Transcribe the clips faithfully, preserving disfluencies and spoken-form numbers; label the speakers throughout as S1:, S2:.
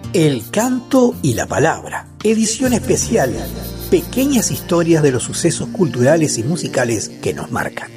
S1: El canto y la palabra, edición especial, pequeñas historias de los sucesos culturales y musicales que nos marcan.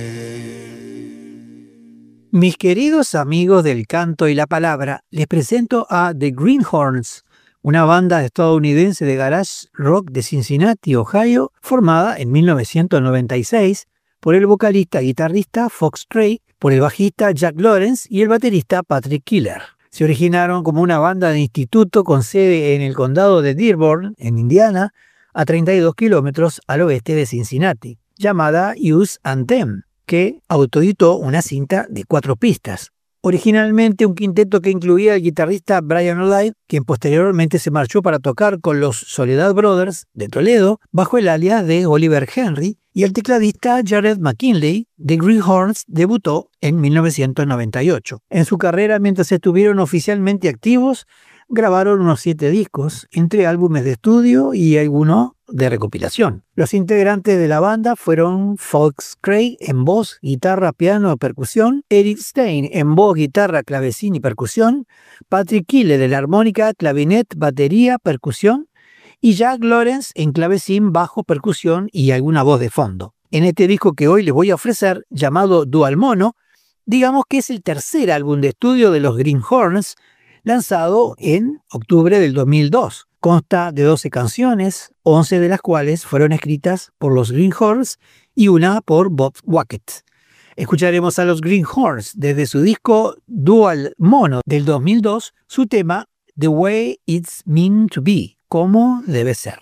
S1: Mis queridos amigos del canto y la palabra, les presento a The Greenhorns, una banda estadounidense de garage rock de Cincinnati, Ohio, formada en mil novecientos noventa y seis por el vocalista y guitarrista Fox Cray, por el bajista Jack Lawrence y el baterista Patrick Killer. Se originaron como una banda de instituto con sede en el condado de Dearborn, en Indiana, a treinta y dos kilómetros al oeste de Cincinnati, llamada Use and Them, que autoeditó una cinta de cuatro pistas. Originalmente un quinteto que incluía al guitarrista Brian Olive, quien posteriormente se marchó para tocar con los Soledad Brothers de Toledo bajo el alias de Oliver Henry, y el tecladista Jared McKinley. The Greenhorns debutó en mil novecientos noventa y ocho. En su carrera, mientras estuvieron oficialmente activos, grabaron unos siete discos, entre álbumes de estudio y alguno de recopilación. Los integrantes de la banda fueron Fox Cray en voz, guitarra, piano, percusión, Eric Stein en voz, guitarra, clavecín y percusión, Patrick Killer en la armónica, clavinet, batería, percusión, y Jack Lawrence en clavecín, bajo, percusión y alguna voz de fondo. En este disco que hoy les voy a ofrecer, llamado Dual Mono, digamos que es el tercer álbum de estudio de los Greenhorns, lanzado en octubre del dos mil dos. Consta de doce canciones, once de las cuales fueron escritas por los Greenhorns y una por Bob Wackett. Escucharemos a los Greenhorns desde su disco Dual Mono del dos mil dos, su tema The Way It's Meant to Be, como debe ser.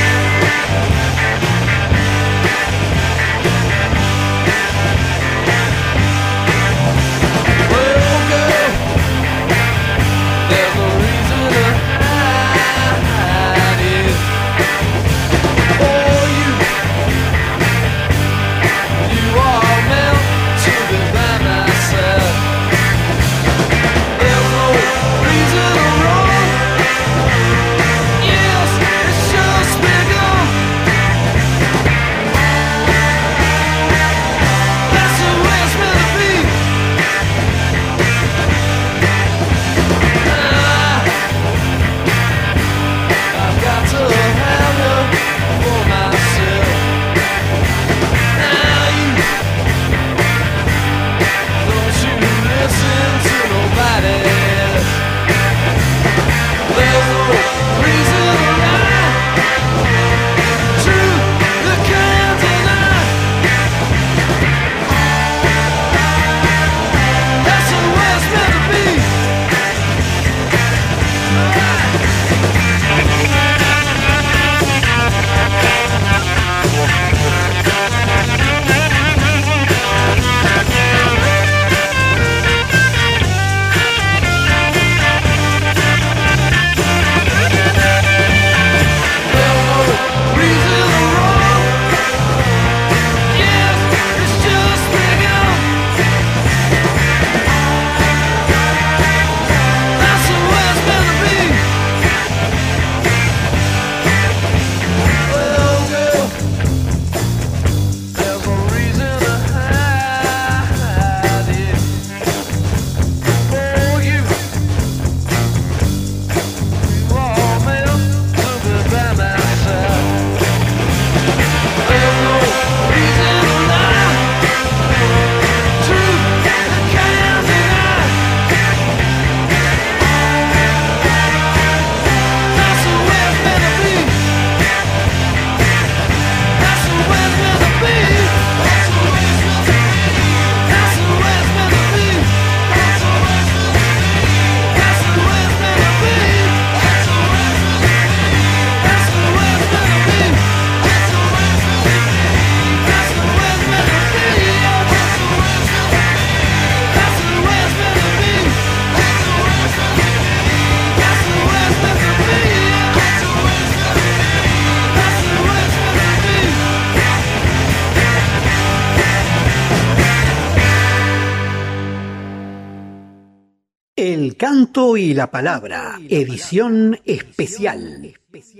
S1: El canto y la palabra, edición especial.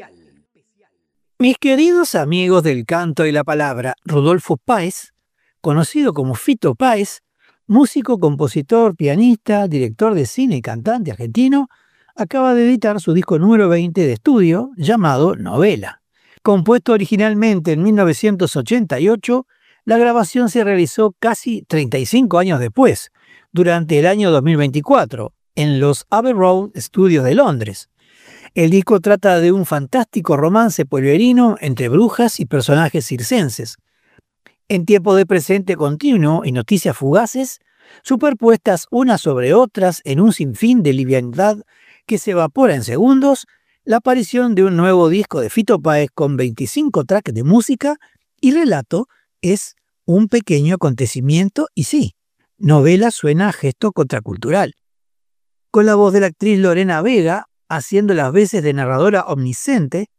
S1: Mis queridos amigos del canto y la palabra, Rodolfo Páez, conocido como Fito Páez, músico, compositor, pianista, director de cine y cantante argentino, acaba de editar su disco número veinte de estudio llamado Novela. Compuesto originalmente en mil novecientos ochenta y ocho, la grabación se realizó casi treinta y cinco años después, durante el año dos mil veinticuatro, en los Abbey Road Studios de Londres. El disco trata de un fantástico romance pueblerino entre brujas y personajes circenses. En tiempo de presente continuo y noticias fugaces, superpuestas unas sobre otras en un sinfín de liviandad que se evapora en segundos, la aparición de un nuevo disco de Fito Páez con veinticinco tracks de música y relato es un pequeño acontecimiento y sí, Novela suena a gesto contracultural. Con la voz de la actriz Lorena Vega, haciendo las veces de narradora omnisciente,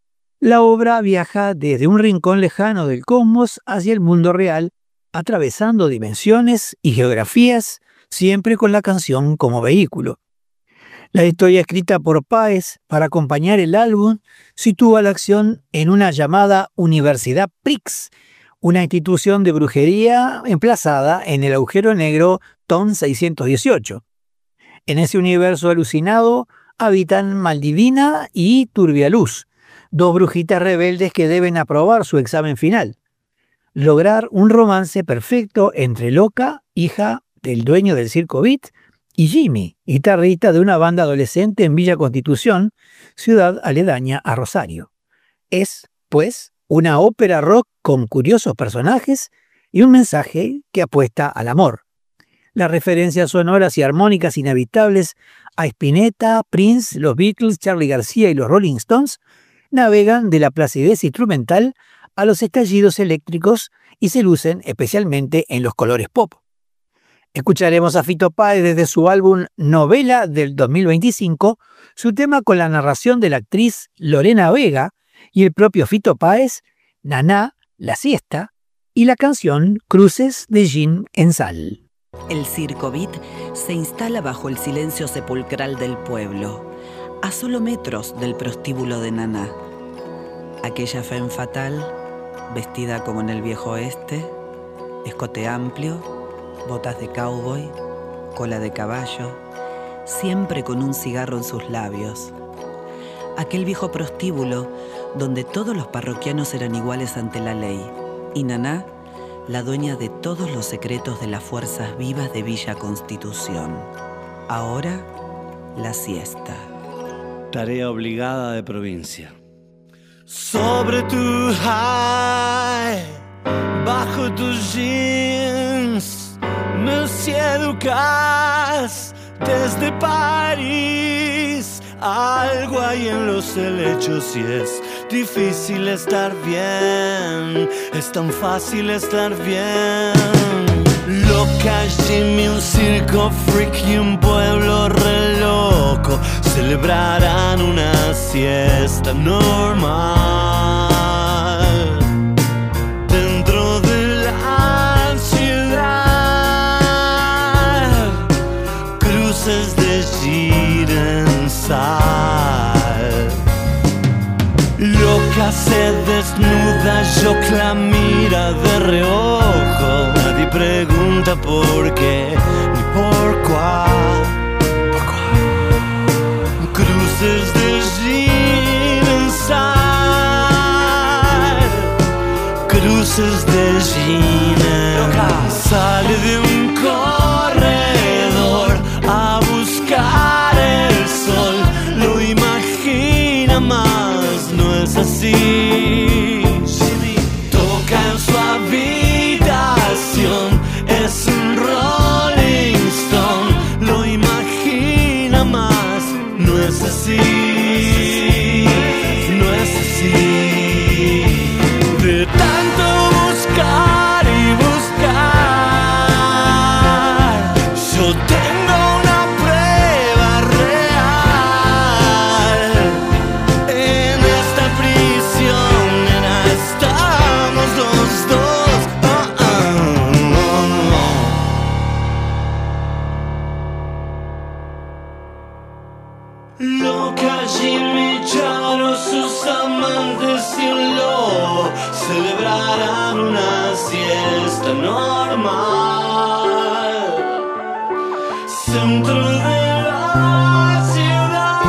S1: la obra viaja desde un rincón lejano del cosmos hacia el mundo real, atravesando dimensiones y geografías, siempre con la canción como vehículo. La historia escrita por Páez para acompañar el álbum sitúa la acción en una llamada Universidad Prix, una institución de brujería emplazada en el agujero negro T O N seiscientos dieciocho. En ese universo alucinado habitan Maldivina y Turbialuz, dos brujitas rebeldes que deben aprobar su examen final. Lograr un romance perfecto entre Loca, hija del dueño del Circo Beat, y Jimmy, guitarrista de una banda adolescente en Villa Constitución, ciudad aledaña a Rosario. Es, pues, una ópera rock con curiosos personajes y un mensaje que apuesta al amor. Las referencias sonoras y armónicas inevitables a Spinetta, Prince, los Beatles, Charly García y los Rolling Stones navegan de la placidez instrumental a los estallidos eléctricos y se lucen especialmente en los colores pop. Escucharemos a Fito Páez desde su álbum Novela del dos mil veinticinco, su tema con la narración de la actriz Lorena Vega y el propio Fito Páez, Naná, La Siesta, y la canción Cruces de Gin en Sal.
S2: El Circo Beat se instala bajo el silencio sepulcral del pueblo, a solo metros del prostíbulo de Naná. Aquella femme fatal, vestida como en el viejo oeste, escote amplio, botas de cowboy, cola de caballo, siempre con un cigarro en sus labios. Aquel viejo prostíbulo donde todos los parroquianos eran iguales ante la ley, y Naná, la dueña de todos los secretos de las fuerzas vivas de Villa Constitución. Ahora, la siesta.
S3: Tarea obligada de provincia.
S4: Sobre tu high, bajo tus jeans, me seducas desde París. Algo hay en los helechos y es difícil estar bien, es tan fácil estar bien. Loca, Jimmy, un circo freak y un pueblo re loco celebrarán una siesta normal dentro de la ciudad. Cruces de Girensal. Loca se desnuda, yo la mira de reojo. Nadie pregunta por qué ni por cuál. Por cuál. Cruces de Girensal. Cruces de Girensal. Sale de un corredor a buscar el sol. Lo imagina más, no es así. Toca en su habitación, es un Rolling Stone. Lo imagina más, no es así. No es así. De tanto buscar y buscar, yo tengo una prueba real. En esta prisión, nena, estamos los dos. Oh, oh, oh. Loca, Jimmy, Charo, sus amantes y un lobo celebrarán una siesta normal. Centro de la ciudad.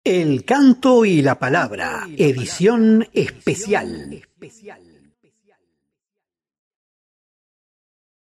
S1: El canto y la palabra, edición especial.